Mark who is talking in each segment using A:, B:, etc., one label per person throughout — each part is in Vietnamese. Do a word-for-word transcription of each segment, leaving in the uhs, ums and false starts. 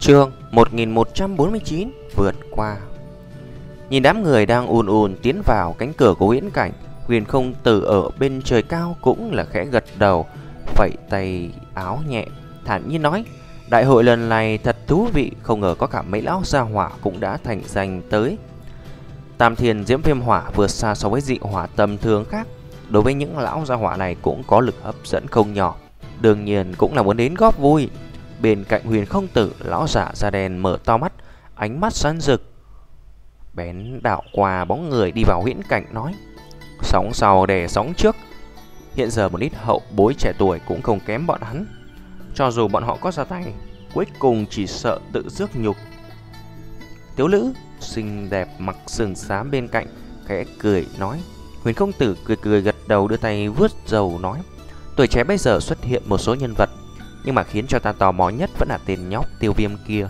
A: Chương một nghìn một trăm bốn mươi chín vượt qua. Nhìn đám người đang ùn ùn tiến vào cánh cửa của huyễn cảnh, Huyền Không Tử ở bên trời cao cũng là khẽ gật đầu, phẩy tay áo nhẹ, thản nhiên nói: đại hội lần này thật thú vị, không ngờ có cả mấy lão gia hỏa cũng đã thành danh tới. Tam Thiên Diễm Viêm Hỏa vượt xa so với dị hỏa tầm thường khác, đối với những lão gia hỏa này cũng có lực hấp dẫn không nhỏ, đương nhiên cũng là muốn đến góp vui. Bên cạnh Huyền Không Tử, lão giả da đen mở to mắt, ánh mắt sáng rực bén đạo qua bóng người đi vào huyễn cảnh, nói: sóng sau đè sóng trước, hiện giờ một ít hậu bối trẻ tuổi cũng không kém bọn hắn, cho dù bọn họ có ra tay, cuối cùng chỉ sợ tự rước nhục. Thiếu nữ xinh đẹp mặc sườn xám bên cạnh khẽ cười nói. Huyền Không Tử cười cười gật đầu, đưa tay vuốt râu nói: tuổi trẻ bây giờ xuất hiện một số nhân vật, nhưng mà khiến cho ta tò mò nhất vẫn là tên nhóc Tiêu Viêm kia.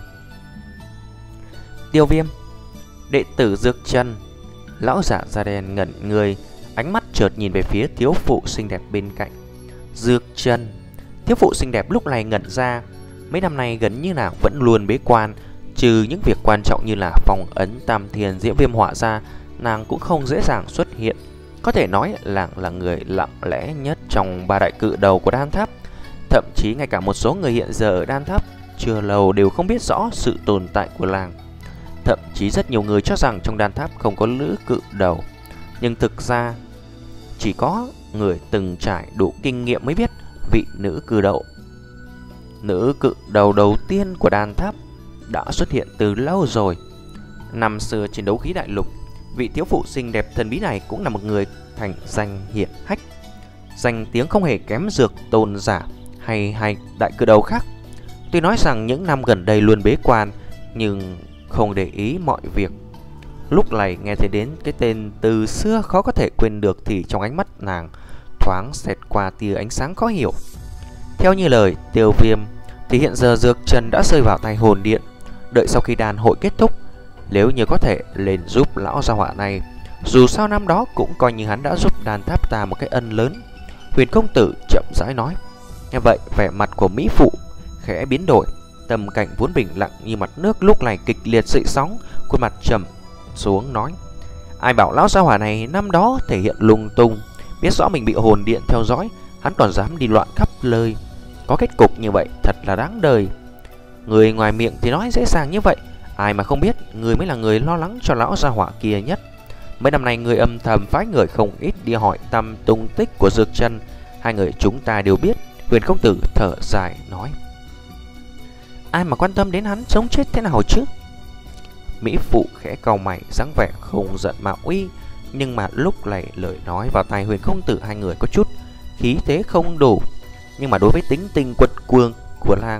A: Tiêu Viêm, đệ tử Dược Trần. Lão giả da đen ngẩn người, ánh mắt chợt nhìn về phía thiếu phụ xinh đẹp bên cạnh. Dược Trần. Thiếu phụ xinh đẹp lúc này ngẩn ra, mấy năm nay gần như là vẫn luôn bế quan, trừ những việc quan trọng như là phong ấn Tam Thiên Diễm Viêm Hỏa ra, nàng cũng không dễ dàng xuất hiện. Có thể nói là là người lặng lẽ nhất trong ba đại cự đầu của Đan Tháp. Thậm chí ngay cả một số người hiện giờ ở Đan Tháp chưa lâu đều không biết rõ sự tồn tại của làng. Thậm chí rất nhiều người cho rằng trong Đan Tháp không có nữ cự đầu, nhưng thực ra chỉ có người từng trải đủ kinh nghiệm mới biết vị nữ cự đầu Nữ cự đầu đầu tiên của Đan Tháp đã xuất hiện từ lâu rồi. Năm xưa trên đấu khí đại lục, vị thiếu phụ xinh đẹp thần bí này cũng là một người thành danh hiển hách, danh tiếng không hề kém Dược Tôn giả hay hay đại cự đầu khác. Tuy nói rằng những năm gần đây luôn bế quan, nhưng không để ý mọi việc. Lúc này nghe thấy đến cái tên từ xưa khó có thể quên được, thì trong ánh mắt nàng thoáng xẹt qua tia ánh sáng khó hiểu. Theo như lời Tiêu Viêm thì hiện giờ Dược Trần đã rơi vào tay hồn điện. Đợi sau khi đàn hội kết thúc, nếu như có thể lên giúp lão gia hỏa này, dù sao năm đó cũng coi như hắn đã giúp Đan Tháp ta một cái ân lớn. Huyền Công Tử chậm rãi nói. Nghe vậy, vẻ mặt của mỹ phụ khẽ biến đổi, tâm cảnh vốn bình lặng như mặt nước lúc này kịch liệt dậy sóng, khuôn mặt trầm xuống nói: ai bảo lão gia hỏa này năm đó thể hiện lung tung, biết rõ mình bị hồn điện theo dõi, hắn còn dám đi loạn khắp nơi. Có kết cục như vậy thật là đáng đời. Người ngoài miệng thì nói dễ dàng như vậy, ai mà không biết người mới là người lo lắng cho lão gia hỏa kia nhất. Mấy năm nay người âm thầm phái người không ít đi hỏi tăm tung tích của Dược Trần, hai người chúng ta đều biết. Huyền Công Tử thở dài nói: ai mà quan tâm đến hắn sống chết thế nào chứ? Mỹ phụ khẽ cau mày, dáng vẻ không giận mà uy, nhưng mà lúc này lời nói vào tai Huyền Công Tử hai người có chút khí thế không đủ, nhưng mà đối với tính tình quật cường của làng,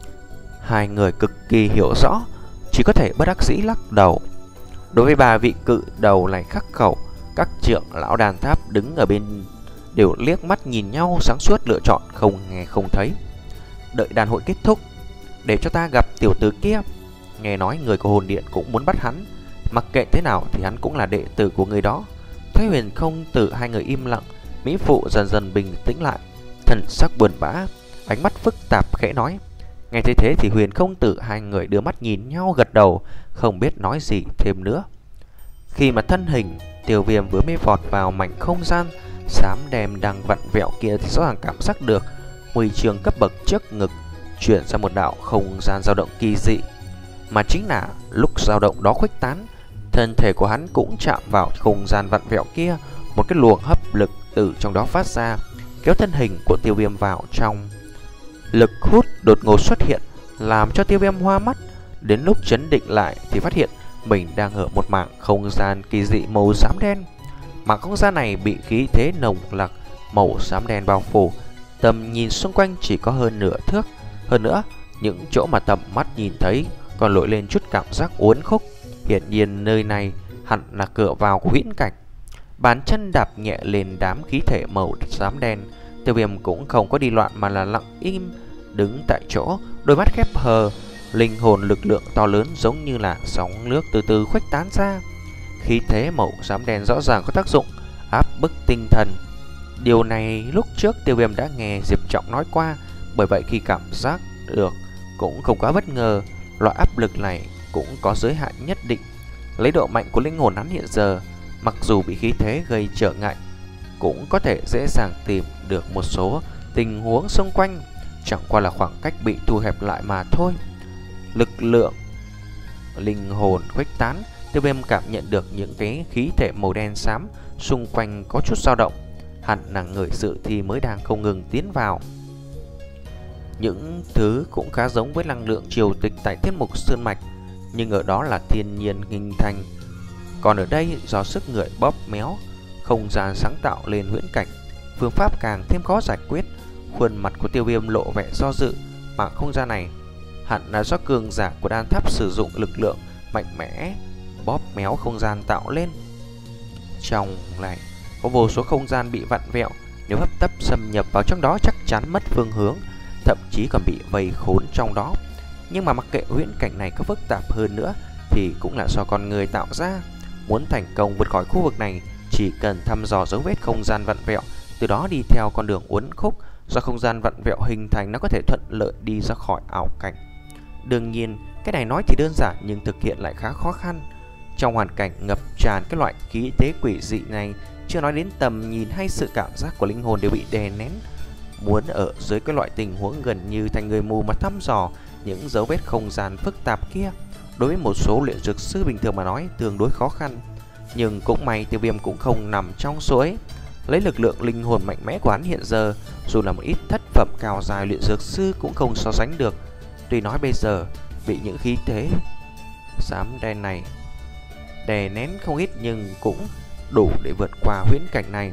A: hai người cực kỳ hiểu rõ, chỉ có thể bất đắc dĩ lắc đầu. Đối với ba vị cự đầu này khắc khẩu, các trưởng lão Đan Tháp đứng ở bên đều liếc mắt nhìn nhau, sáng suốt lựa chọn không nghe không thấy. Đợi đàn hội kết thúc, để cho ta gặp tiểu tử kia. Nghe nói người của hồn điện cũng muốn bắt hắn, mặc kệ thế nào thì hắn cũng là đệ tử của người đó. Thấy Huyền Không Tử hai người im lặng, mỹ phụ dần dần bình tĩnh lại, thần sắc buồn bã, ánh mắt phức tạp khẽ nói. Nghe thấy thế thì Huyền Không Tử hai người đưa mắt nhìn nhau gật đầu, không biết nói gì thêm nữa. Khi mà thân hình Tiêu Viêm vừa mới vọt vào mảnh không gian xám đen đang vặn vẹo kia, thì rõ ràng cảm giác được huy chương cấp bậc trước ngực chuyển ra một đạo không gian dao động kỳ dị, mà chính là lúc dao động đó khuếch tán, thân thể của hắn cũng chạm vào không gian vặn vẹo kia. Một cái luồng hấp lực từ trong đó phát ra, kéo thân hình của Tiêu Viêm vào trong. Lực hút đột ngột xuất hiện, làm cho Tiêu Viêm hoa mắt. Đến lúc chấn định lại thì phát hiện mình đang ở một mảng không gian kỳ dị màu xám đen. Mảng không gian này bị khí thế nồng nặc màu xám đen bao phủ, tầm nhìn xung quanh chỉ có hơn nửa thước. Hơn nữa, những chỗ mà tầm mắt nhìn thấy còn nổi lên chút cảm giác uốn khúc. Hiển nhiên nơi này hẳn là cửa vào của huyễn cảnh. Bàn chân đạp nhẹ lên đám khí thể màu xám đen, Tiêu Viêm cũng không có đi loạn mà là lặng im đứng tại chỗ, đôi mắt khép hờ. Linh hồn lực lượng to lớn giống như là sóng nước từ từ khuếch tán ra. Khí thế màu xám đen rõ ràng có tác dụng áp bức tinh thần. Điều này lúc trước Tiêu Viêm đã nghe Diệp Trọng nói qua, bởi vậy khi cảm giác được cũng không quá bất ngờ. Loại áp lực này cũng có giới hạn nhất định. Lấy độ mạnh của linh hồn hắn hiện giờ, mặc dù bị khí thế gây trở ngại, cũng có thể dễ dàng tìm được một số tình huống xung quanh, chẳng qua là khoảng cách bị thu hẹp lại mà thôi. Lực lượng linh hồn khuếch tán, Tiêu Viêm cảm nhận được những cái khí thể màu đen xám xung quanh có chút dao động. Hẳn là người dự thi mới đang không ngừng tiến vào. Những thứ cũng khá giống với năng lượng triều tịch tại Thiên Mục Sơn Mạch, nhưng ở đó là thiên nhiên hình thành, còn ở đây do sức người bóp méo, không gian sáng tạo lên huyễn cảnh, phương pháp càng thêm khó giải quyết. Khuôn mặt của Tiêu Viêm lộ vẻ do dự, mà không gian này hẳn là do cường giả của đan tháp sử dụng lực lượng mạnh mẽ bóp méo không gian tạo lên. Trong này có vô số không gian bị vặn vẹo, nếu hấp tấp xâm nhập vào trong đó chắc chắn mất phương hướng, thậm chí còn bị vây khốn trong đó. Nhưng mà mặc kệ huyễn cảnh này có phức tạp hơn nữa thì cũng là do con người tạo ra. Muốn thành công vượt khỏi khu vực này, chỉ cần thăm dò dấu vết không gian vặn vẹo, từ đó đi theo con đường uốn khúc do không gian vặn vẹo hình thành, nó có thể thuận lợi đi ra khỏi ảo cảnh. Đương nhiên, cái này nói thì đơn giản nhưng thực hiện lại khá khó khăn. Trong hoàn cảnh ngập tràn cái loại khí thế quỷ dị này, chưa nói đến tầm nhìn hay sự cảm giác của linh hồn đều bị đè nén. Muốn ở dưới cái loại tình huống gần như thành người mù mà thăm dò những dấu vết không gian phức tạp kia, đối với một số luyện dược sư bình thường mà nói tương đối khó khăn. Nhưng cũng may Tiêu Viêm cũng không nằm trong số ấy. Lấy lực lượng linh hồn mạnh mẽ của hắn hiện giờ, dù là một ít thất phẩm cao dài luyện dược sư cũng không so sánh được. Tuy nói bây giờ bị những khí thế xám đen này đè nén không ít, nhưng cũng đủ để vượt qua huyễn cảnh này.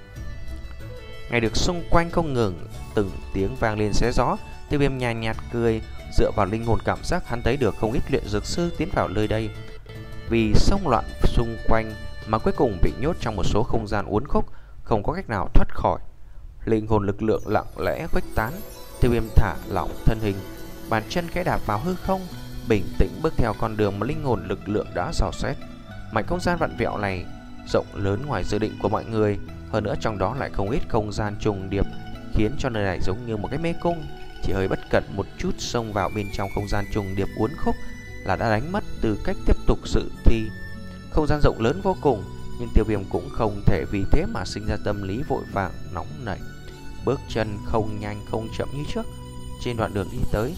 A: Nghe được xung quanh không ngừng từng tiếng vang lên xé gió, Tiêu Viêm nhàn nhạt cười. Dựa vào linh hồn cảm giác, hắn thấy được không ít luyện dược sư tiến vào nơi đây. Vì xông loạn xung quanh mà cuối cùng bị nhốt trong một số không gian uốn khúc, không có cách nào thoát khỏi. Linh hồn lực lượng lặng lẽ khuếch tán, Tiêu Viêm thả lỏng thân hình, bàn chân khẽ đạp vào hư không, bình tĩnh bước theo con đường mà linh hồn lực lượng đã dò xét. Mảnh không gian vặn vẹo này rộng lớn ngoài dự định của mọi người, hơn nữa trong đó lại không ít không gian trùng điệp, khiến cho nơi này giống như một cái mê cung. Chỉ hơi bất cẩn một chút xông vào bên trong không gian trùng điệp uốn khúc là đã đánh mất tư cách tiếp tục dự thi. Không gian rộng lớn vô cùng, nhưng Tiêu Viêm cũng không thể vì thế mà sinh ra tâm lý vội vàng nóng nảy. Bước chân không nhanh không chậm như trước. Trên đoạn đường đi tới,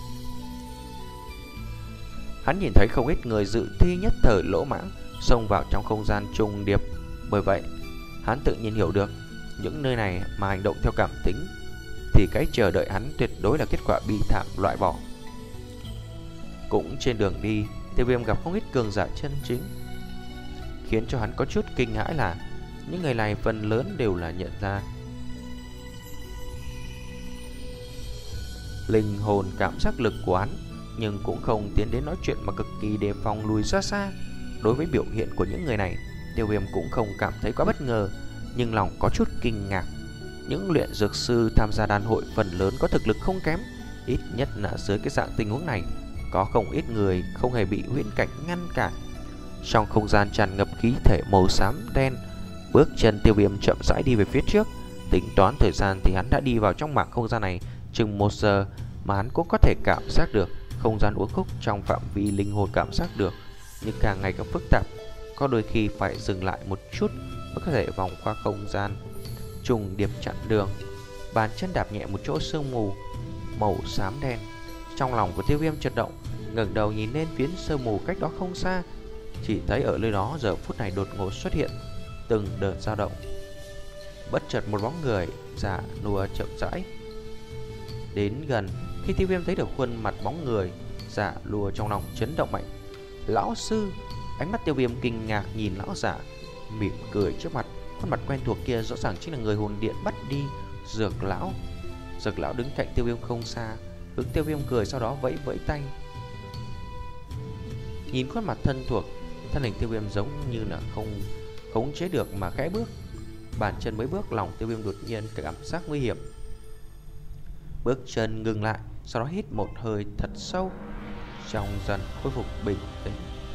A: hắn nhìn thấy không ít người dự thi nhất thời lỗ mãng xông vào trong không gian trùng điệp. Bởi vậy hắn tự nhiên hiểu được, những nơi này mà hành động theo cảm tính thì cái chờ đợi hắn tuyệt đối là kết quả bi thảm loại bỏ. Cũng trên đường đi, Tiêu Viêm gặp không ít cường giả chân chính. Khiến cho hắn có chút kinh hãi là những người này phần lớn đều là nhận ra linh hồn cảm giác lực của hắn, nhưng cũng không tiến đến nói chuyện mà cực kỳ đề phòng lùi xa xa. Đối với biểu hiện của những người này, Tiêu Viêm cũng không cảm thấy quá bất ngờ, nhưng lòng có chút kinh ngạc. Những luyện dược sư tham gia đan hội phần lớn có thực lực không kém, ít nhất là dưới cái dạng tình huống này, có không ít người không hề bị huyễn cảnh ngăn cản. Trong không gian tràn ngập khí thể màu xám đen, bước chân Tiêu Viêm chậm rãi đi về phía trước. Tính toán thời gian thì hắn đã đi vào trong mảng không gian này chừng một giờ, mà hắn cũng có thể cảm giác được không gian uốn khúc trong phạm vi linh hồn cảm giác được, nhưng càng ngày càng phức tạp, có đôi khi phải dừng lại một chút mới có thể vòng qua không gian trùng điệp chặn đường. Bàn chân đạp nhẹ một chỗ sương mù màu xám đen, trong lòng của Tiêu Viêm chợt động, ngẩng đầu nhìn lên phiến sương mù cách đó không xa, chỉ thấy ở nơi đó giờ phút này đột ngột xuất hiện từng đợt dao động. Bất chợt một bóng người già nua chậm rãi đến gần. Khi Tiêu Viêm thấy được khuôn mặt bóng người già lùa, trong lòng chấn động mạnh. Lão sư! Ánh mắt Tiêu Viêm kinh ngạc nhìn lão giả, mỉm cười trước mặt. Khuôn mặt quen thuộc kia rõ ràng chính là người hồn điện bắt đi Dược lão. Dược lão đứng cạnh Tiêu Viêm không xa, hướng Tiêu Viêm cười, sau đó vẫy vẫy tay. Nhìn khuôn mặt thân thuộc, thân hình Tiêu Viêm giống như là không khống chế được mà khẽ bước. Bàn chân mới bước, lòng Tiêu Viêm đột nhiên cảm giác nguy hiểm. Bước chân ngừng lại, sau đó hít một hơi thật sâu, trong dần khôi phục bình tĩnh.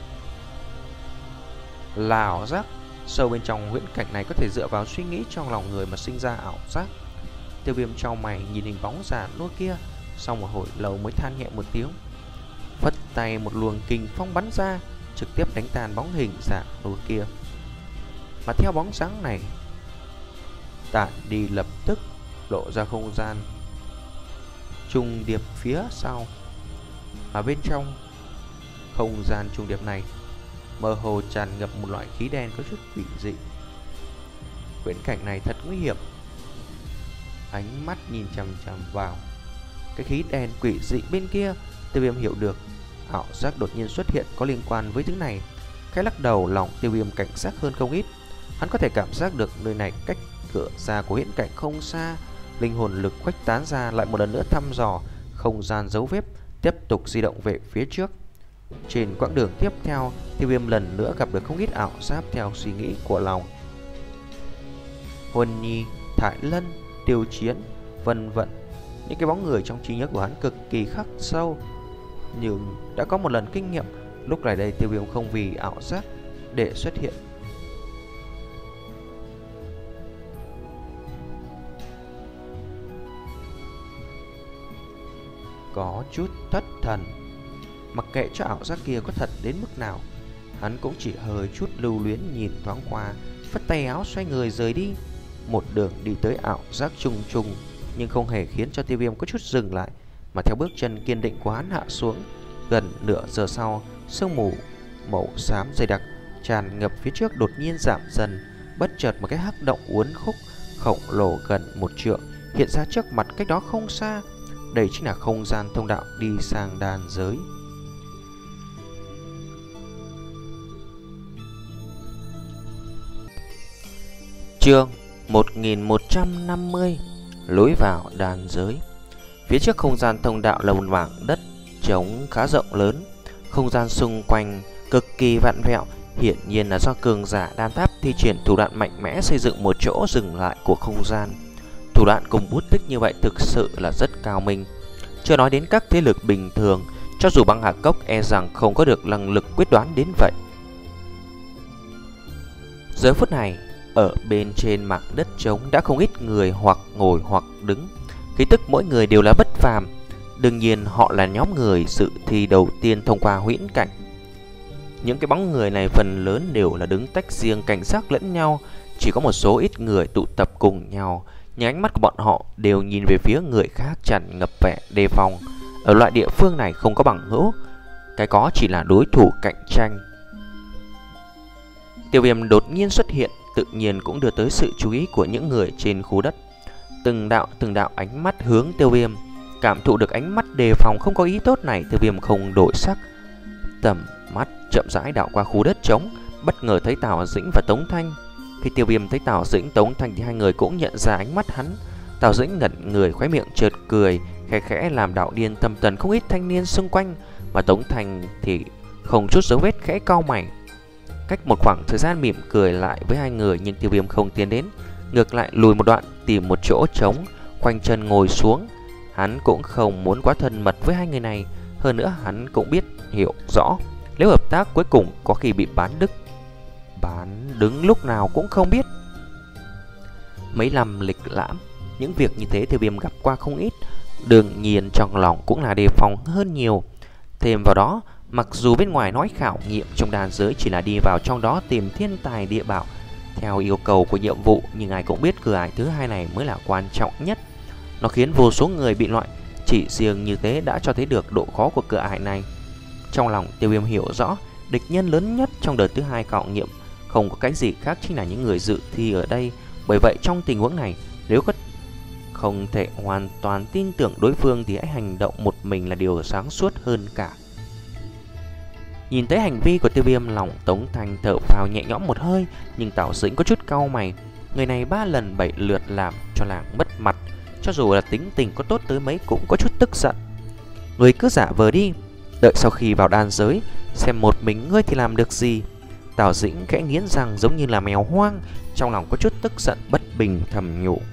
A: Là ảo giác. Sâu bên trong huyễn cảnh này có thể dựa vào suy nghĩ trong lòng người mà sinh ra ảo giác. Tiêu Viêm chau mày nhìn hình bóng già nua kia, sau một hồi lâu mới than nhẹ một tiếng. phất tay một luồng kình phong bắn ra, trực tiếp đánh tan bóng hình giả nua kia. Mà theo bóng dáng này tản đi, lập tức lộ ra không gian trùng điệp phía sau. Mà bên trong không gian trùng điệp này mơ hồ tràn ngập một loại khí đen có chút quỷ dị. Viễn cảnh này thật nguy hiểm. Ánh mắt nhìn chằm chằm vào cái khí đen quỷ dị bên kia, Tiêu Viêm hiểu được ảo giác đột nhiên xuất hiện có liên quan với thứ này. Cái lắc đầu, lòng Tiêu Viêm cảnh giác hơn không ít. Hắn có thể cảm giác được nơi này cách cửa ra của viễn cảnh không xa. Linh hồn lực khuếch tán ra, lại một lần nữa thăm dò không gian dấu vết, tiếp tục di động về phía trước. Trên quãng đường tiếp theo, Tiêu Viêm lần nữa gặp được không ít ảo giác theo suy nghĩ của lòng. Huân Nhi, Thải Lân, Tiêu Chiến, vân vân. Những cái bóng người trong trí nhớ của hắn cực kỳ khắc sâu, nhưng đã có một lần kinh nghiệm. Lúc này đây Tiêu Viêm không vì ảo giác để xuất hiện. Có chút thất thần. Mặc kệ cho ảo giác kia có thật đến mức nào, hắn cũng chỉ hơi chút lưu luyến nhìn thoáng qua, phất tay áo xoay người rời đi. Một đường đi tới ảo giác trùng trùng, nhưng không hề khiến cho Tiêu Viêm có chút dừng lại, mà theo bước chân kiên định của hắn hạ xuống. Gần nửa giờ sau, sương mù màu xám dày đặc tràn ngập phía trước đột nhiên giảm dần. Bất chợt một cái hắc động uốn khúc khổng lồ gần một trượng hiện ra trước mặt cách đó không xa. Đây chính là không gian thông đạo đi sang đan giới. Chương một nghìn một trăm năm mươi. Lối vào đan giới. Phía trước không gian thông đạo là một mảng đất trống khá rộng lớn. Không gian xung quanh cực kỳ vặn vẹo, hiển nhiên là do cường giả đan tháp thi triển thủ đoạn mạnh mẽ xây dựng một chỗ dừng lại của không gian. Thủ đoạn cùng bút tích như vậy thực sự là rất cao minh. Chưa nói đến các thế lực bình thường, cho dù băng hà cốc e rằng không có được năng lực quyết đoán đến vậy. Giờ phút này, ở bên trên mặt đất trống đã không ít người hoặc ngồi hoặc đứng. Khí tức mỗi người đều là bất phàm. Đương nhiên họ là nhóm người dự thi đầu tiên thông qua huyễn cảnh. Những cái bóng người này phần lớn đều là đứng tách riêng cảnh giác lẫn nhau. Chỉ có một số ít người tụ tập cùng nhau, nhưng ánh mắt của bọn họ đều nhìn về phía người khác tràn ngập vẻ đề phòng. Ở loại địa phương này không có bằng hữu, cái có chỉ là đối thủ cạnh tranh. Tiêu Viêm đột nhiên xuất hiện tự nhiên cũng đưa tới sự chú ý của những người trên khu đất. Từng đạo từng đạo ánh mắt hướng Tiêu Viêm. Cảm thụ được ánh mắt đề phòng không có ý tốt này, Tiêu Viêm không đổi sắc, tầm mắt chậm rãi đảo qua khu đất trống, bất ngờ thấy Tào Dĩnh và Tống Thanh. Khi Tiêu Viêm thấy Tào Dĩnh, Tống Thanh thì hai người cũng nhận ra ánh mắt hắn. Tào Dĩnh ngẩn người, khóe miệng chợt cười khẽ khẽ làm đạo điên tâm tần không ít thanh niên xung quanh, mà Tống Thanh thì không chút dấu vết khẽ cau mày. Cách một khoảng thời gian mỉm cười lại với hai người, nhưng Tiêu Viêm không tiến đến, ngược lại lùi một đoạn tìm một chỗ trống, khoanh chân ngồi xuống. Hắn cũng không muốn quá thân mật với hai người này, hơn nữa hắn cũng biết hiểu rõ nếu hợp tác cuối cùng có khi bị bán đứt. Bán đứng lúc nào cũng không biết. Mấy năm lịch lãm, những việc như thế Tiêu Viêm gặp qua không ít, đương nhiên trong lòng cũng là đề phòng hơn nhiều. Thêm vào đó, mặc dù bên ngoài nói khảo nghiệm trong đan giới chỉ là đi vào trong đó tìm thiên tài địa bảo theo yêu cầu của nhiệm vụ, nhưng ai cũng biết cửa ải thứ hai này mới là quan trọng nhất. Nó khiến vô số người bị loại, chỉ riêng như thế đã cho thấy được độ khó của cửa ải này. Trong lòng Tiêu Viêm hiểu rõ, địch nhân lớn nhất trong đợt thứ hai khảo nghiệm không có cái gì khác chính là những người dự thi ở đây. Bởi vậy trong tình huống này, nếu có không thể hoàn toàn tin tưởng đối phương thì hãy hành động một mình là điều sáng suốt hơn cả. Nhìn thấy hành vi của Tiêu Viêm, lòng Tống Thanh thở phào nhẹ nhõm một hơi, nhưng Tào Dĩnh có chút cau mày. Người này ba lần bảy lượt làm cho làng mất mặt, cho dù là tính tình có tốt tới mấy cũng có chút tức giận. Người cứ giả vờ đi, đợi sau khi vào đan giới xem một mình ngươi thì làm được gì. Tào Dĩnh khẽ nghiến răng giống như là mèo hoang, trong lòng có chút tức giận bất bình thầm nhủ.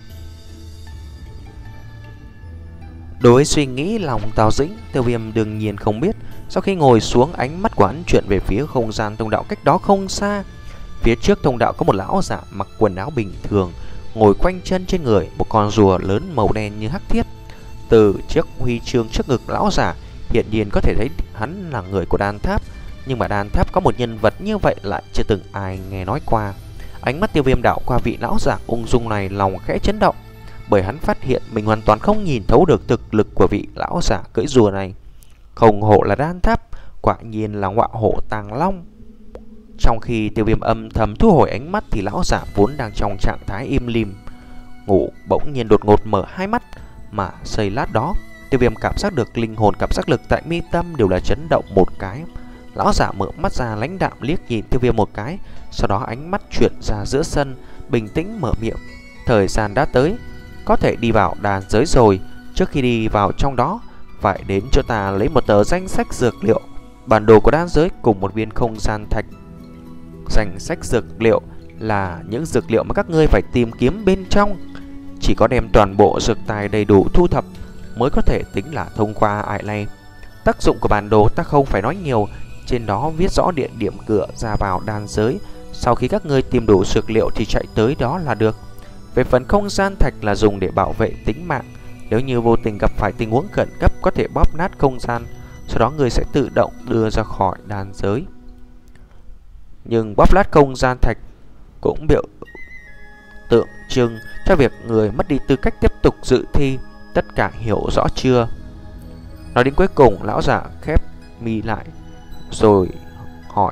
A: Đối với suy nghĩ lòng Tào Dĩnh, Tiêu Viêm đương nhiên không biết. Sau khi ngồi xuống, ánh mắt của hắn chuyển về phía không gian thông đạo cách đó không xa. Phía trước thông đạo có một lão giả mặc quần áo bình thường, ngồi quanh chân trên người một con rùa lớn màu đen như hắc thiết. Từ chiếc huy chương trước ngực lão giả Hiện nhiên có thể thấy hắn là người của đan tháp, nhưng mà đan tháp có một nhân vật như vậy lại chưa từng ai nghe nói qua. Ánh mắt Tiêu Viêm đảo qua vị lão giả ung dung này, lòng khẽ chấn động, bởi hắn phát hiện mình hoàn toàn không nhìn thấu được thực lực của vị lão giả cưỡi rùa này. Không hổ là đan tháp, quả nhiên là ngọa hổ tàng long. Trong khi Tiêu Viêm âm thầm thu hồi ánh mắt thì lão giả vốn đang trong trạng thái im lìm ngủ bỗng nhiên đột ngột mở hai mắt, mà giây lát đó Tiêu Viêm cảm giác được linh hồn cảm giác lực tại mi tâm đều là chấn động một cái. Lão giả mở mắt ra lãnh đạm liếc nhìn Tiêu Viêm một cái, sau đó ánh mắt chuyển ra giữa sân, bình tĩnh mở miệng. Thời gian đã tới, có thể đi vào đàn giới rồi. Trước khi đi vào trong đó, phải đến cho ta lấy một tờ danh sách dược liệu, bản đồ của đan giới cùng một viên không gian thạch. Danh sách dược liệu là những dược liệu mà các ngươi phải tìm kiếm bên trong. Chỉ có đem toàn bộ dược tài đầy đủ thu thập mới có thể tính là thông qua ải này. Tác dụng của bản đồ ta không phải nói nhiều, trên đó viết rõ địa điểm cửa ra vào đan giới. Sau khi các ngươi tìm đủ dược liệu thì chạy tới đó là được. Về phần không gian thạch là dùng để bảo vệ tính mạng. Nếu như vô tình gặp phải tình huống khẩn cấp có thể bóp nát không gian, sau đó người sẽ tự động đưa ra khỏi đan giới. Nhưng bóp nát không gian thạch cũng biểu tượng trưng cho việc người mất đi tư cách tiếp tục dự thi. Tất cả hiểu rõ chưa? Nói đến cuối cùng, lão giả khép mi lại rồi hỏi.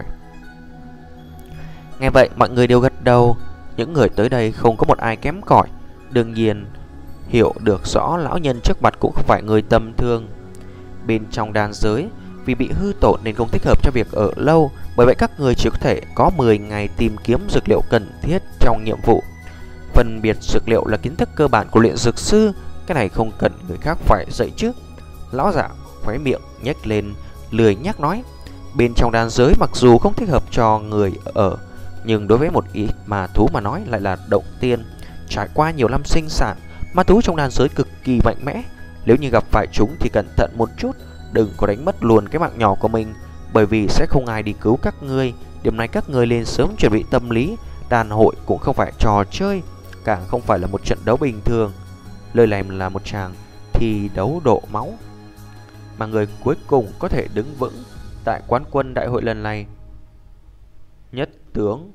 A: Nghe vậy mọi người đều gật đầu. Những người tới đây không có một ai kém cỏi. Đương nhiên hiểu được rõ lão nhân trước mặt cũng không phải người tầm thường. Bên trong đan giới, vì bị hư tổn nên không thích hợp cho việc ở lâu, bởi vậy các người chỉ có thể có mười ngày tìm kiếm dược liệu cần thiết trong nhiệm vụ. Phân biệt dược liệu là kiến thức cơ bản của luyện dược sư, cái này không cần người khác phải dạy chứ. Lão giả khóe miệng nhếch lên, lười nhắc nói. Bên trong đan giới mặc dù không thích hợp cho người ở, nhưng đối với một ít ma thú mà nói lại là động tiên. Trải qua nhiều năm sinh sản, ma thú trong đan giới cực kỳ mạnh mẽ. Nếu như gặp phải chúng thì cẩn thận một chút, đừng có đánh mất luôn cái mạng nhỏ của mình, bởi vì sẽ không ai đi cứu các ngươi. Điểm này các ngươi nên sớm chuẩn bị tâm lý. Đàn hội cũng không phải trò chơi, càng không phải là một trận đấu bình thường. Lời này là một tràng thi đấu độ máu, mà người cuối cùng có thể đứng vững tại quán quân đại hội lần này. Nhất tướng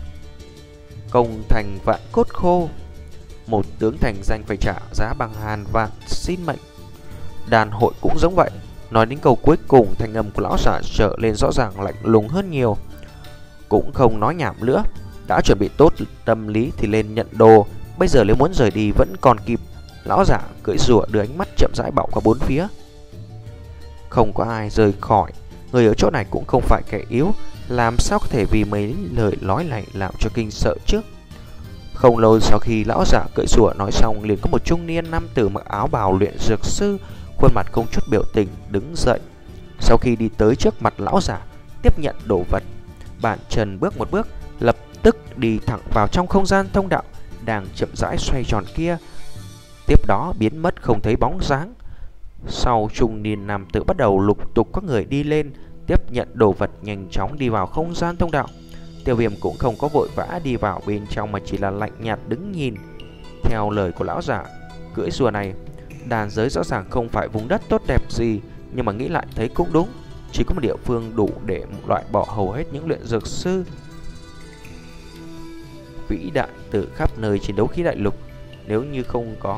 A: công thành vạn cốt khô. Một tướng thành danh phải trả giá bằng ngàn vạn sinh mệnh. Đàn hội cũng giống vậy. Nói đến câu cuối cùng, thanh âm của lão giả trở lên rõ ràng lạnh lùng hơn nhiều. Cũng không nói nhảm nữa, đã chuẩn bị tốt tâm lý thì lên nhận đồ. Bây giờ nếu muốn rời đi vẫn còn kịp. Lão giả cưỡi rùa đưa ánh mắt chậm rãi bảo qua bốn phía. Không có ai rời khỏi. Người ở chỗ này cũng không phải kẻ yếu, làm sao có thể vì mấy lời nói này làm cho kinh sợ chứ. Không lâu sau khi lão giả cưỡi rùa nói xong, liền có một trung niên nam tử mặc áo bào luyện dược sư, khuôn mặt không chút biểu tình đứng dậy. Sau khi đi tới trước mặt lão giả, tiếp nhận đồ vật, bàn chân bước một bước, lập tức đi thẳng vào trong không gian thông đạo đang chậm rãi xoay tròn kia. Tiếp đó biến mất không thấy bóng dáng. Sau trung niên nam tử bắt đầu lục tục có người đi lên, tiếp nhận đồ vật, nhanh chóng đi vào không gian thông đạo. Tiêu Viêm cũng không có vội vã đi vào bên trong, mà chỉ là lạnh nhạt đứng nhìn. Theo lời của lão giả cưỡi rùa này, đàn giới rõ ràng không phải vùng đất tốt đẹp gì, nhưng mà nghĩ lại thấy cũng đúng. Chỉ có một địa phương đủ để loại bỏ hầu hết những luyện dược sư vĩ đại từ khắp nơi trên đấu khí đại lục. Nếu như không có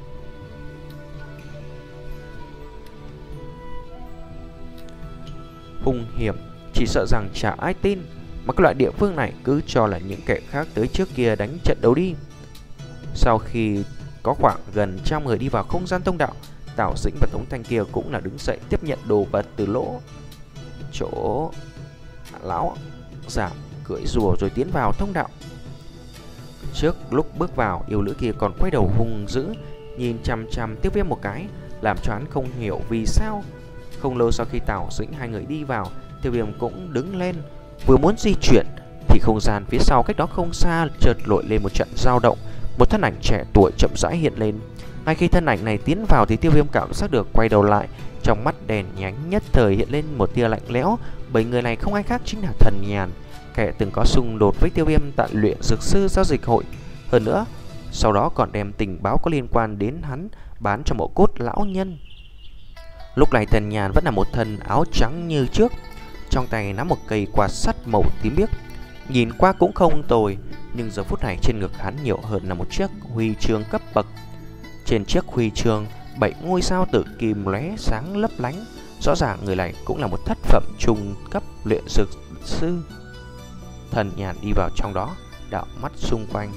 A: hung hiểm, chỉ sợ rằng chả ai tin. Mà cái loại địa phương này cứ cho là những kẻ khác tới trước kia đánh trận đấu đi. Sau khi có khoảng gần trăm người đi vào không gian thông đạo, Tào Dĩnh và Tống Thanh kia cũng là đứng dậy tiếp nhận đồ vật từ lỗ chỗ lão giả cưỡi rùa rồi tiến vào thông đạo. Trước lúc bước vào, yêu nữ kia còn quay đầu hung dữ nhìn chằm chằm Tiêu Viêm một cái, làm cho hắn không hiểu vì sao. Không lâu sau khi Tào Dĩnh hai người đi vào, Tiêu Viêm cũng đứng lên, vừa muốn di chuyển thì không gian phía sau cách đó không xa chợt nổi lên một trận dao động. Một thân ảnh trẻ tuổi chậm rãi hiện lên. Ngay khi thân ảnh này tiến vào thì Tiêu Viêm cảm giác được, quay đầu lại, trong mắt đèn nhánh nhất thời hiện lên một tia lạnh lẽo, bởi người này không ai khác chính là Thần Nhàn, kẻ từng có xung đột với Tiêu Viêm tại luyện dược sư giao dịch hội. Hơn nữa, sau đó còn đem tình báo có liên quan đến hắn bán cho mộ cốt lão nhân. Lúc này Tần Nhàn vẫn là một thân áo trắng như trước, trong tay nắm một cây quạt sắt màu tím biếc. Nhìn qua cũng không tồi, nhưng giờ phút này trên ngực hắn nhiều hơn là một chiếc huy chương cấp bậc. Trên chiếc huy chương bảy ngôi sao tử kim lóe sáng lấp lánh. Rõ ràng người này cũng là một thất phẩm trung cấp luyện dược sư. Tần Nhàn đi vào trong đó, đảo mắt xung quanh.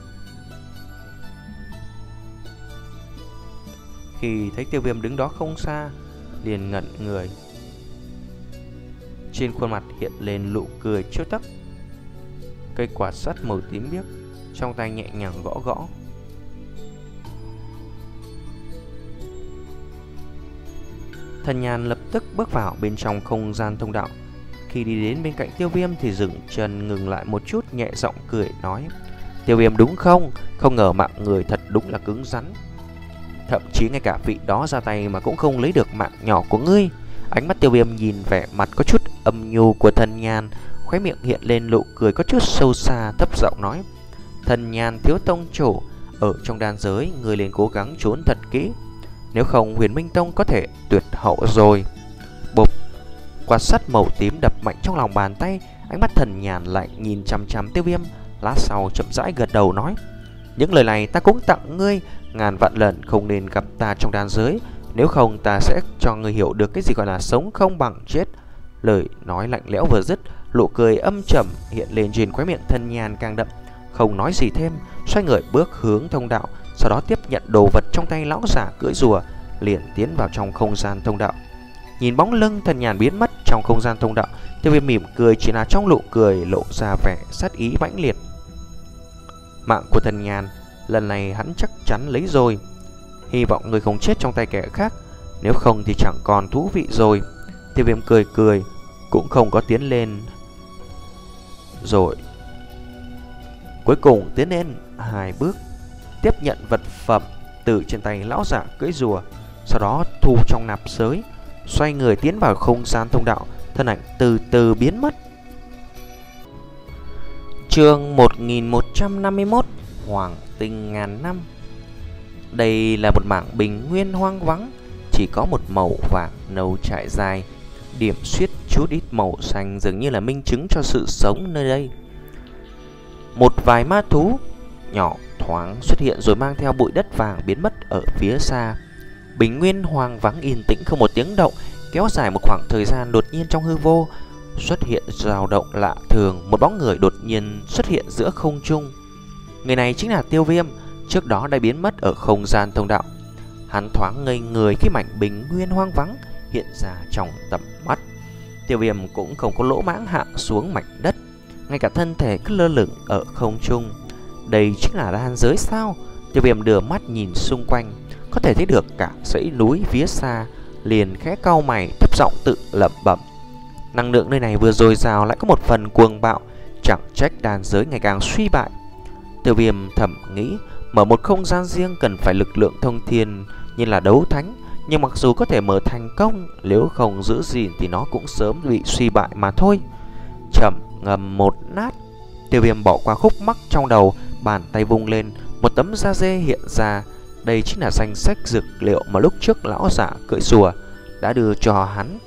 A: Khi thấy Tiêu Viêm đứng đó không xa, liền ngẩn người. Trên khuôn mặt hiện lên nụ cười trêu tức. Cây quạt sắt màu tím biếc trong tay nhẹ nhàng gõ gõ. Tần Nhàn lập tức bước vào bên trong không gian thông đạo. Khi đi đến bên cạnh Tiêu Viêm thì dừng chân ngừng lại một chút, nhẹ giọng cười nói: Tiêu Viêm đúng không? Không ngờ mạng người thật đúng là cứng rắn. Thậm chí ngay cả vị đó ra tay mà cũng không lấy được mạng nhỏ của ngươi. Ánh mắt Tiêu Viêm nhìn vẻ mặt có chút âm nhu của Tần Nhàn, khóe miệng hiện lên nụ cười có chút sâu xa, thấp giọng nói: Tần Nhàn thiếu tông chủ, ở trong đan giới người liền cố gắng trốn thật kỹ, nếu không Huyền Minh Tông có thể tuyệt hậu rồi. Bộp, quạt sắt màu tím đập mạnh trong lòng bàn tay. Ánh mắt Tần Nhàn lại nhìn chằm chằm Tiêu Viêm, lát sau chậm rãi gật đầu nói: những lời này ta cũng tặng ngươi, ngàn vạn lần không nên gặp ta trong đan giới, nếu không ta sẽ cho ngươi hiểu được cái gì gọi là sống không bằng chết. Lời nói lạnh lẽo vừa dứt, nụ cười âm trầm hiện lên trên khóe miệng Tần Nhàn càng đậm. Không nói gì thêm, xoay người bước hướng thông đạo, sau đó tiếp nhận đồ vật trong tay lão giả cưỡi rùa, liền tiến vào trong không gian thông đạo. Nhìn bóng lưng Tần Nhàn biến mất trong không gian thông đạo, Tiêu Viêm mỉm cười, chỉ là trong nụ cười lộ ra vẻ sát ý mãnh liệt. Mạng của Tần Nhàn lần này hắn chắc chắn lấy rồi, hy vọng người không chết trong tay kẻ khác, nếu không thì chẳng còn thú vị rồi. Tiêu Viêm cười cười, cũng không có tiến lên. Rồi cuối cùng tiến lên hai bước, tiếp nhận vật phẩm từ trên tay lão giả cưỡi rùa, sau đó thu trong nạp giới, xoay người tiến vào không gian thông đạo, thân ảnh từ từ biến mất. Chương một nghìn một trăm năm mươi mốt, Hoàng Tinh Ngàn Năm. Đây là một mảng bình nguyên hoang vắng, chỉ có một màu vàng nâu trải dài, điểm xuyết chút ít màu xanh dường như là minh chứng cho sự sống nơi đây. Một vài ma thú nhỏ thoáng xuất hiện rồi mang theo bụi đất vàng biến mất ở phía xa. Bình nguyên hoang vắng yên tĩnh không một tiếng động, kéo dài một khoảng thời gian. Đột nhiên trong hư vô xuất hiện dao động lạ thường, một bóng người đột nhiên xuất hiện giữa không trung. Người này chính là Tiêu Viêm, trước đó đã biến mất ở không gian thông đạo. Hắn thoáng ngây người khi mảnh bình nguyên hoang vắng hiện ra trong tầm mắt. Tiêu Viêm cũng không có lỗ mãng hạ xuống mảnh đất, ngay cả thân thể cứ lơ lửng ở không trung. Đây chính là đan giới sao? Tiêu Viêm đưa mắt nhìn xung quanh, có thể thấy được cả dãy núi phía xa, liền khẽ cau mày thấp giọng tự lẩm bẩm. Năng lượng nơi này vừa dồi dào lại có một phần cuồng bạo, chẳng trách đan giới ngày càng suy bại. Tiêu Viêm thầm nghĩ, mở một không gian riêng cần phải lực lượng thông thiên như là đấu thánh, nhưng mặc dù có thể mở thành công, nếu không giữ gìn thì nó cũng sớm bị suy bại mà thôi. Chậm ngầm một nát, Tiêu Viêm bỏ qua khúc mắc trong đầu, bàn tay vung lên, một tấm da dê hiện ra. Đây chính là danh sách dược liệu mà lúc trước lão giả cưỡi rùa đã đưa cho hắn.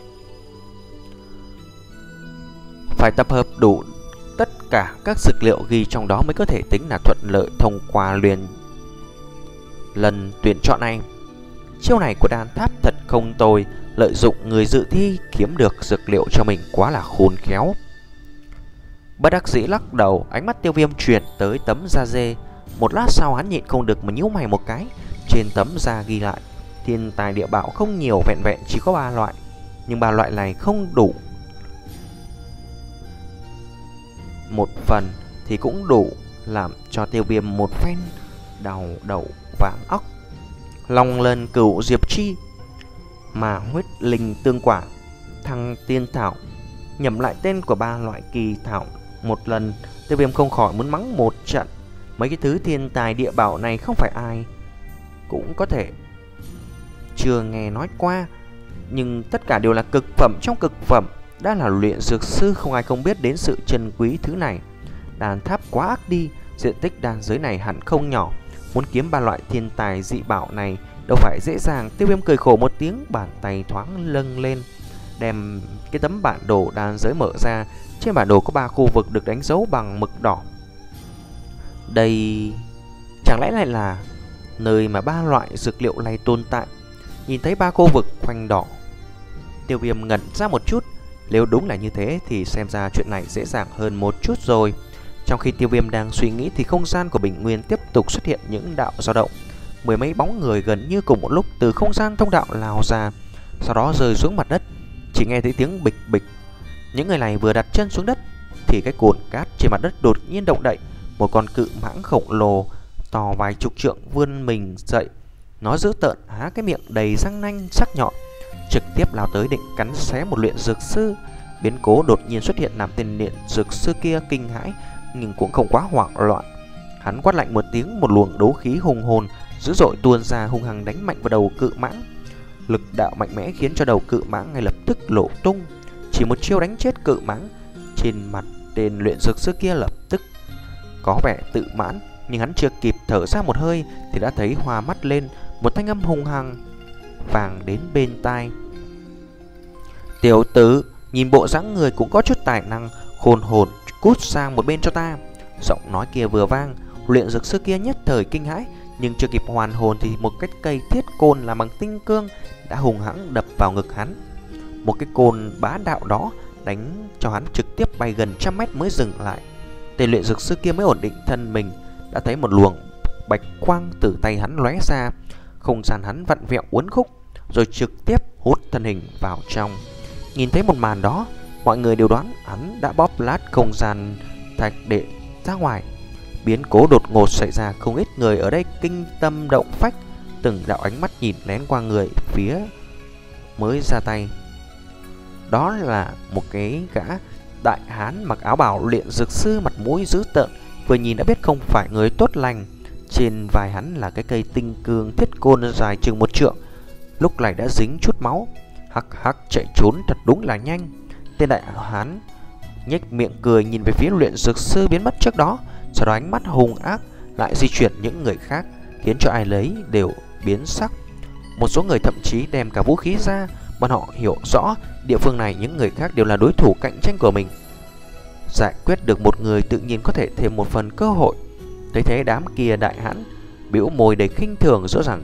A: Phải tập hợp đủ tất cả các dược liệu ghi trong đó mới có thể tính là thuận lợi thông qua luyện lần tuyển chọn này. Chiêu này của đan tháp thật không tồi, lợi dụng người dự thi kiếm được dược liệu cho mình quá là khôn khéo. Bất đắc dĩ lắc đầu, ánh mắt Tiêu Viêm chuyển tới tấm da dê. Một lát sau hắn nhịn không được mà nhíu mày một cái. Trên tấm da ghi lại thiên tài địa bảo không nhiều, vẹn vẹn chỉ có ba loại, nhưng ba loại này không đủ. Một phần thì cũng đủ làm cho Tiêu Viêm một phen đau đầu váng óc. Long Lân Cửu Diệp Chi, mà huyết linh tương quả, thăng tiên thảo. Nhẩm lại tên của ba loại kỳ thảo một lần, Tiêu Viêm không khỏi muốn mắng một trận. Mấy cái thứ thiên tài địa bảo này không phải ai cũng có thể chưa nghe nói qua, nhưng tất cả đều là cực phẩm trong cực phẩm. Đã là luyện dược sư, không ai không biết đến sự chân quý thứ này. Đan tháp quá ác đi, diện tích đan giới này hẳn không nhỏ. Muốn kiếm ba loại thiên tài dị bảo này đâu phải dễ dàng. Tiêu Viêm cười khổ một tiếng, bàn tay thoáng lâng lên, đem cái tấm bản đồ đan giới mở ra. Trên bản đồ có ba khu vực được đánh dấu bằng mực đỏ. Đây chẳng lẽ lại là nơi mà ba loại dược liệu này tồn tại? Nhìn thấy ba khu vực khoanh đỏ, Tiêu Viêm ngẩn ra một chút. Nếu đúng là như thế thì xem ra chuyện này dễ dàng hơn một chút rồi. Trong khi Tiêu Viêm đang suy nghĩ thì không gian của Bình Nguyên tiếp tục xuất hiện những đạo dao động. Mười mấy bóng người gần như cùng một lúc từ không gian thông đạo lao ra, sau đó rơi xuống mặt đất. Chỉ nghe thấy tiếng bịch bịch. Những người này vừa đặt chân xuống đất thì cái cồn cát trên mặt đất đột nhiên động đậy. Một con cự mãng khổng lồ to vài chục trượng vươn mình dậy. Nó dữ tợn há cái miệng đầy răng nanh sắc nhọn, trực tiếp lao tới định cắn xé một luyện dược sư. Biến cố đột nhiên xuất hiện làm tên luyện dược sư kia kinh hãi, nhưng cũng không quá hoảng loạn. Hắn quát lạnh một tiếng, một luồng đấu khí hùng hồn dữ dội tuôn ra, hung hăng đánh mạnh vào đầu cự mãng. Lực đạo mạnh mẽ khiến cho đầu cự mãng ngay lập tức lộ tung. Chỉ một chiêu đánh chết cự mãng, trên mặt tên luyện dược sư kia lập tức có vẻ tự mãn, nhưng hắn chưa kịp thở ra một hơi thì đã thấy hoa mắt lên, một thanh âm hung hăng vang đến bên tai. Tiểu tử, nhìn bộ dáng người cũng có chút tài năng, khôn hồn, cút sang một bên cho ta. Giọng nói kia vừa vang, luyện dược sư kia nhất thời kinh hãi, nhưng chưa kịp hoàn hồn thì một cái cây thiết côn làm bằng tinh cương đã hùng hãng đập vào ngực hắn. Một cái côn bá đạo đó đánh cho hắn trực tiếp bay gần trăm mét mới dừng lại. Tên luyện dược sư kia mới ổn định thân mình, đã thấy một luồng bạch quang từ tay hắn lóe ra. Không gian hắn vặn vẹo uốn khúc, rồi trực tiếp hút thân hình vào trong. Nhìn thấy một màn đó, mọi người đều đoán hắn đã bóp lát không gian thạch để ra ngoài. Biến cố đột ngột xảy ra, không ít người ở đây kinh tâm động phách, từng đạo ánh mắt nhìn lén qua người phía mới ra tay. Đó là một cái gã đại hán mặc áo bào luyện dược sư, mặt mũi dữ tợn, vừa nhìn đã biết không phải người tốt lành. Trên vai hắn là cái cây tinh cương thiết côn dài chừng một trượng, lúc này đã dính chút máu. Hắc hắc, chạy trốn thật đúng là nhanh. Tên đại hán nhếch miệng cười nhìn về phía luyện dược sư biến mất trước đó, sau đó ánh mắt hung ác lại di chuyển những người khác, khiến cho ai lấy đều biến sắc. Một số người thậm chí đem cả vũ khí ra, bọn họ hiểu rõ địa phương này những người khác đều là đối thủ cạnh tranh của mình. Giải quyết được một người tự nhiên có thể thêm một phần cơ hội. Thấy thế đám kia đại hãn bĩu môi đầy khinh thường, rõ ràng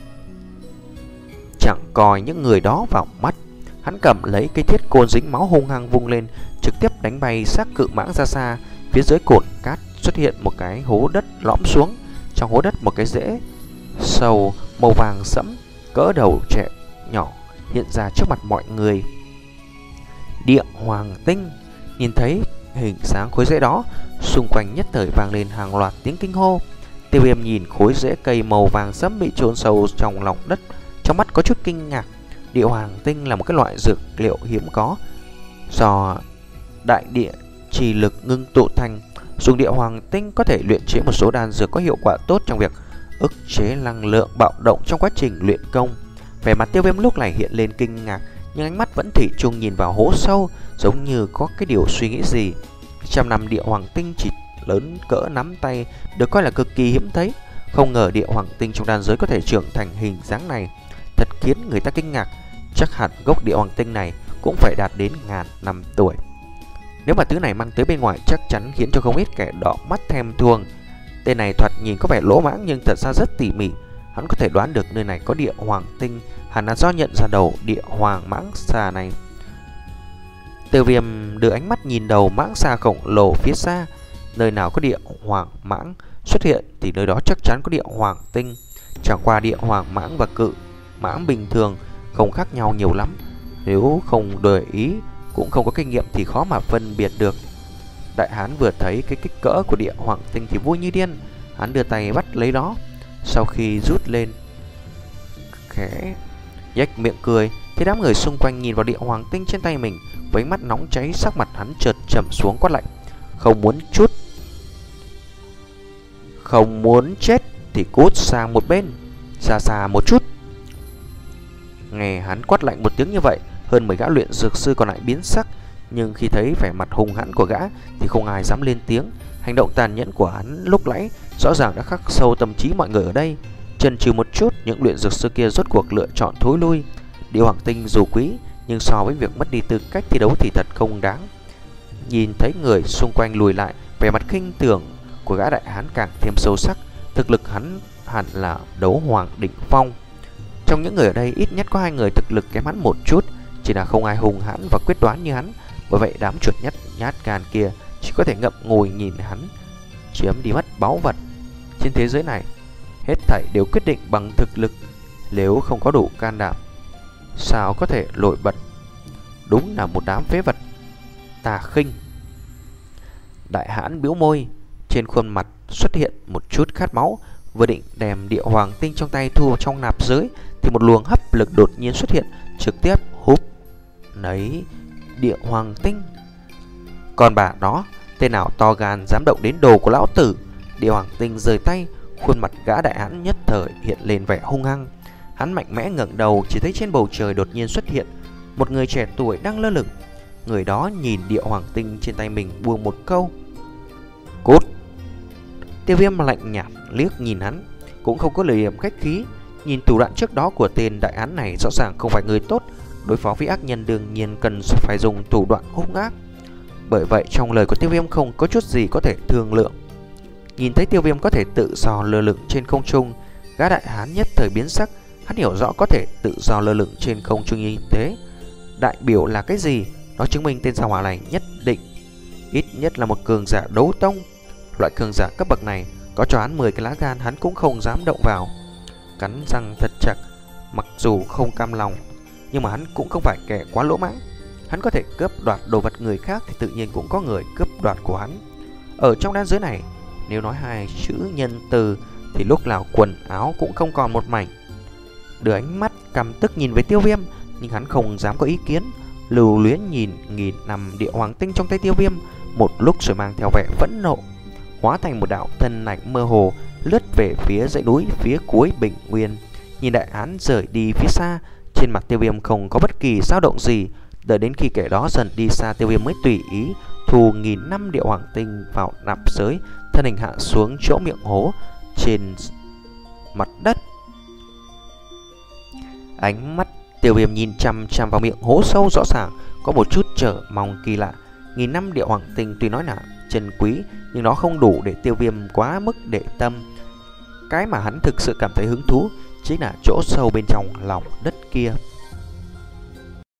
A: chẳng coi những người đó vào mắt. Hắn cầm lấy cây thiết côn dính máu hung hăng vung lên, trực tiếp đánh bay xác cự mãng ra xa. Phía dưới cồn cát xuất hiện một cái hố đất lõm xuống, trong hố đất một cái rễ sâu màu vàng sẫm cỡ đầu trẻ nhỏ hiện ra trước mặt mọi người. Địa hoàng tinh. Nhìn thấy hình sáng khối rễ đó, xung quanh nhất thời vang lên hàng loạt tiếng kinh hô. Tiêu Viêm nhìn khối rễ cây màu vàng sẫm bị chôn sâu trong lòng đất, trong mắt có chút kinh ngạc. Địa hoàng tinh là một cái loại dược liệu hiếm có, do đại địa trì lực ngưng tụ thành. Dùng địa hoàng tinh có thể luyện chế một số đan dược có hiệu quả tốt trong việc ức chế năng lượng bạo động trong quá trình luyện công. Vẻ mặt Tiêu Viêm lúc này hiện lên kinh ngạc, nhưng ánh mắt vẫn thủy chung nhìn vào hố sâu, giống như có cái điều suy nghĩ gì. Trăm năm địa hoàng tinh chỉ lớn cỡ nắm tay được coi là cực kỳ hiếm thấy, không ngờ địa hoàng tinh trong đan giới có thể trưởng thành hình dáng này, thật khiến người ta kinh ngạc. Chắc hẳn gốc địa hoàng tinh này cũng phải đạt đến ngàn năm tuổi. Nếu mà thứ này mang tới bên ngoài chắc chắn khiến cho không ít kẻ đỏ mắt thèm thuồng. Tên này thoạt nhìn có vẻ lỗ mãng nhưng thật ra rất tỉ mỉ. Hắn có thể đoán được nơi này có địa hoàng tinh, hẳn là do nhận ra đầu địa hoàng mãng xà này. Tiêu Viêm đưa ánh mắt nhìn đầu mãng xà khổng lồ phía xa. Nơi nào có địa hoàng mãng xuất hiện thì nơi đó chắc chắn có địa hoàng tinh. Chẳng qua địa hoàng mãng và cự mãng bình thường không khác nhau nhiều lắm, nếu không để ý cũng không có kinh nghiệm thì khó mà phân biệt được. Đại hán vừa thấy cái kích cỡ của địa hoàng tinh thì vui như điên. Hắn đưa tay bắt lấy nó, sau khi rút lên khẽ nhếch miệng cười. Thì đám người xung quanh nhìn vào địa hoàng tinh trên tay mình với mắt nóng cháy, sắc mặt hắn chợt trầm xuống quát lạnh: Không muốn chút Không muốn chết thì cút sang một bên, xa xa một chút. Nghe hắn quát lạnh một tiếng như vậy, hơn mười gã luyện dược sư còn lại biến sắc, nhưng khi thấy vẻ mặt hung hãn của gã thì không ai dám lên tiếng. Hành động tàn nhẫn của hắn lúc nãy rõ ràng đã khắc sâu tâm trí mọi người ở đây. Chần chừ một chút, những luyện dược sư kia rốt cuộc lựa chọn thối lui. Địa hoàng tinh dù quý, nhưng so với việc mất đi tư cách thi đấu thì thật không đáng. Nhìn thấy người xung quanh lùi lại, vẻ mặt khinh thường của gã đại hán càng thêm sâu sắc. Thực lực hắn hẳn là đấu hoàng đỉnh phong. Trong những người ở đây ít nhất có hai người thực lực kém hắn một chút, chỉ là không ai hùng hãn và quyết đoán như hắn. Bởi vậy đám chuột nhắt nhát gan kia chỉ có thể ngậm ngùi nhìn hắn chiếm đi mất báu vật. Trên thế giới này, hết thảy đều quyết định bằng thực lực. Nếu không có đủ can đảm, sao có thể nổi bật? Đúng là một đám phế vật. Tà khinh. Đại hãn bĩu môi, trên khuôn mặt xuất hiện một chút khát máu. Vừa định đem địa hoàng tinh trong tay thu trong nạp giới thì một luồng hấp lực đột nhiên xuất hiện, trực tiếp hút lấy địa hoàng tinh. Còn bà nó, tên nào to gan dám động đến đồ của lão tử? Địa hoàng tinh rời tay, khuôn mặt gã đại hãn nhất thời hiện lên vẻ hung hăng. Hắn mạnh mẽ ngẩng đầu, chỉ thấy trên bầu trời đột nhiên xuất hiện một người trẻ tuổi đang lơ lửng. Người đó nhìn địa hoàng tinh trên tay mình buông một câu: cút. Tiêu Viêm lạnh nhạt liếc nhìn hắn, cũng không có lời điểm khách khí. Nhìn thủ đoạn trước đó của tên đại hán này rõ ràng không phải người tốt. Đối phó với ác nhân đương nhiên cần phải dùng thủ đoạn hung ác. Bởi vậy trong lời của Tiêu Viêm không có chút gì có thể thương lượng. Nhìn thấy Tiêu Viêm có thể tự do lơ lửng trên không trung, gã đại hán nhất thời biến sắc. Hắn hiểu rõ có thể tự do lơ lửng trên không trung như thế đại biểu là cái gì. Nó chứng minh tên gia hỏa này nhất định ít nhất là một cường giả đấu tông. Loại cường giả cấp bậc này có cho hắn mười cái lá gan hắn cũng không dám động vào. Cắn răng thật chặt, mặc dù không cam lòng, nhưng mà hắn cũng không phải kẻ quá lỗ mãng. Hắn có thể cướp đoạt đồ vật người khác thì tự nhiên cũng có người cướp đoạt của hắn. Ở trong đan giới này, nếu nói hai chữ nhân từ thì lúc nào quần áo cũng không còn một mảnh. Đưa ánh mắt căm tức nhìn với Tiêu Viêm, nhưng hắn không dám có ý kiến. Lưu luyến nhìn nghìn năm địa hoàng tinh trong tay Tiêu Viêm một lúc rồi mang theo vẻ phẫn nộ, hóa thành một đạo thân ảnh mơ hồ lướt về phía dãy núi phía cuối Bình Nguyên. Nhìn đại hán rời đi phía xa, trên mặt Tiêu Viêm không có bất kỳ dao động gì. Đợi đến khi kẻ đó dần đi xa, Tiêu Viêm mới tùy ý thu nghìn năm địa hoàng tinh vào nạp giới, thân hình hạ xuống chỗ miệng hố trên mặt đất. Ánh mắt Tiêu Viêm nhìn chăm chăm vào miệng hố sâu, rõ ràng có một chút chờ mong kỳ lạ. Nghìn năm địa hoàng tinh tuy nói là chân quý, nhưng nó không đủ để Tiêu Viêm quá mức để tâm. Cái mà hắn thực sự cảm thấy hứng thú chính là chỗ sâu bên trong lòng đất kia.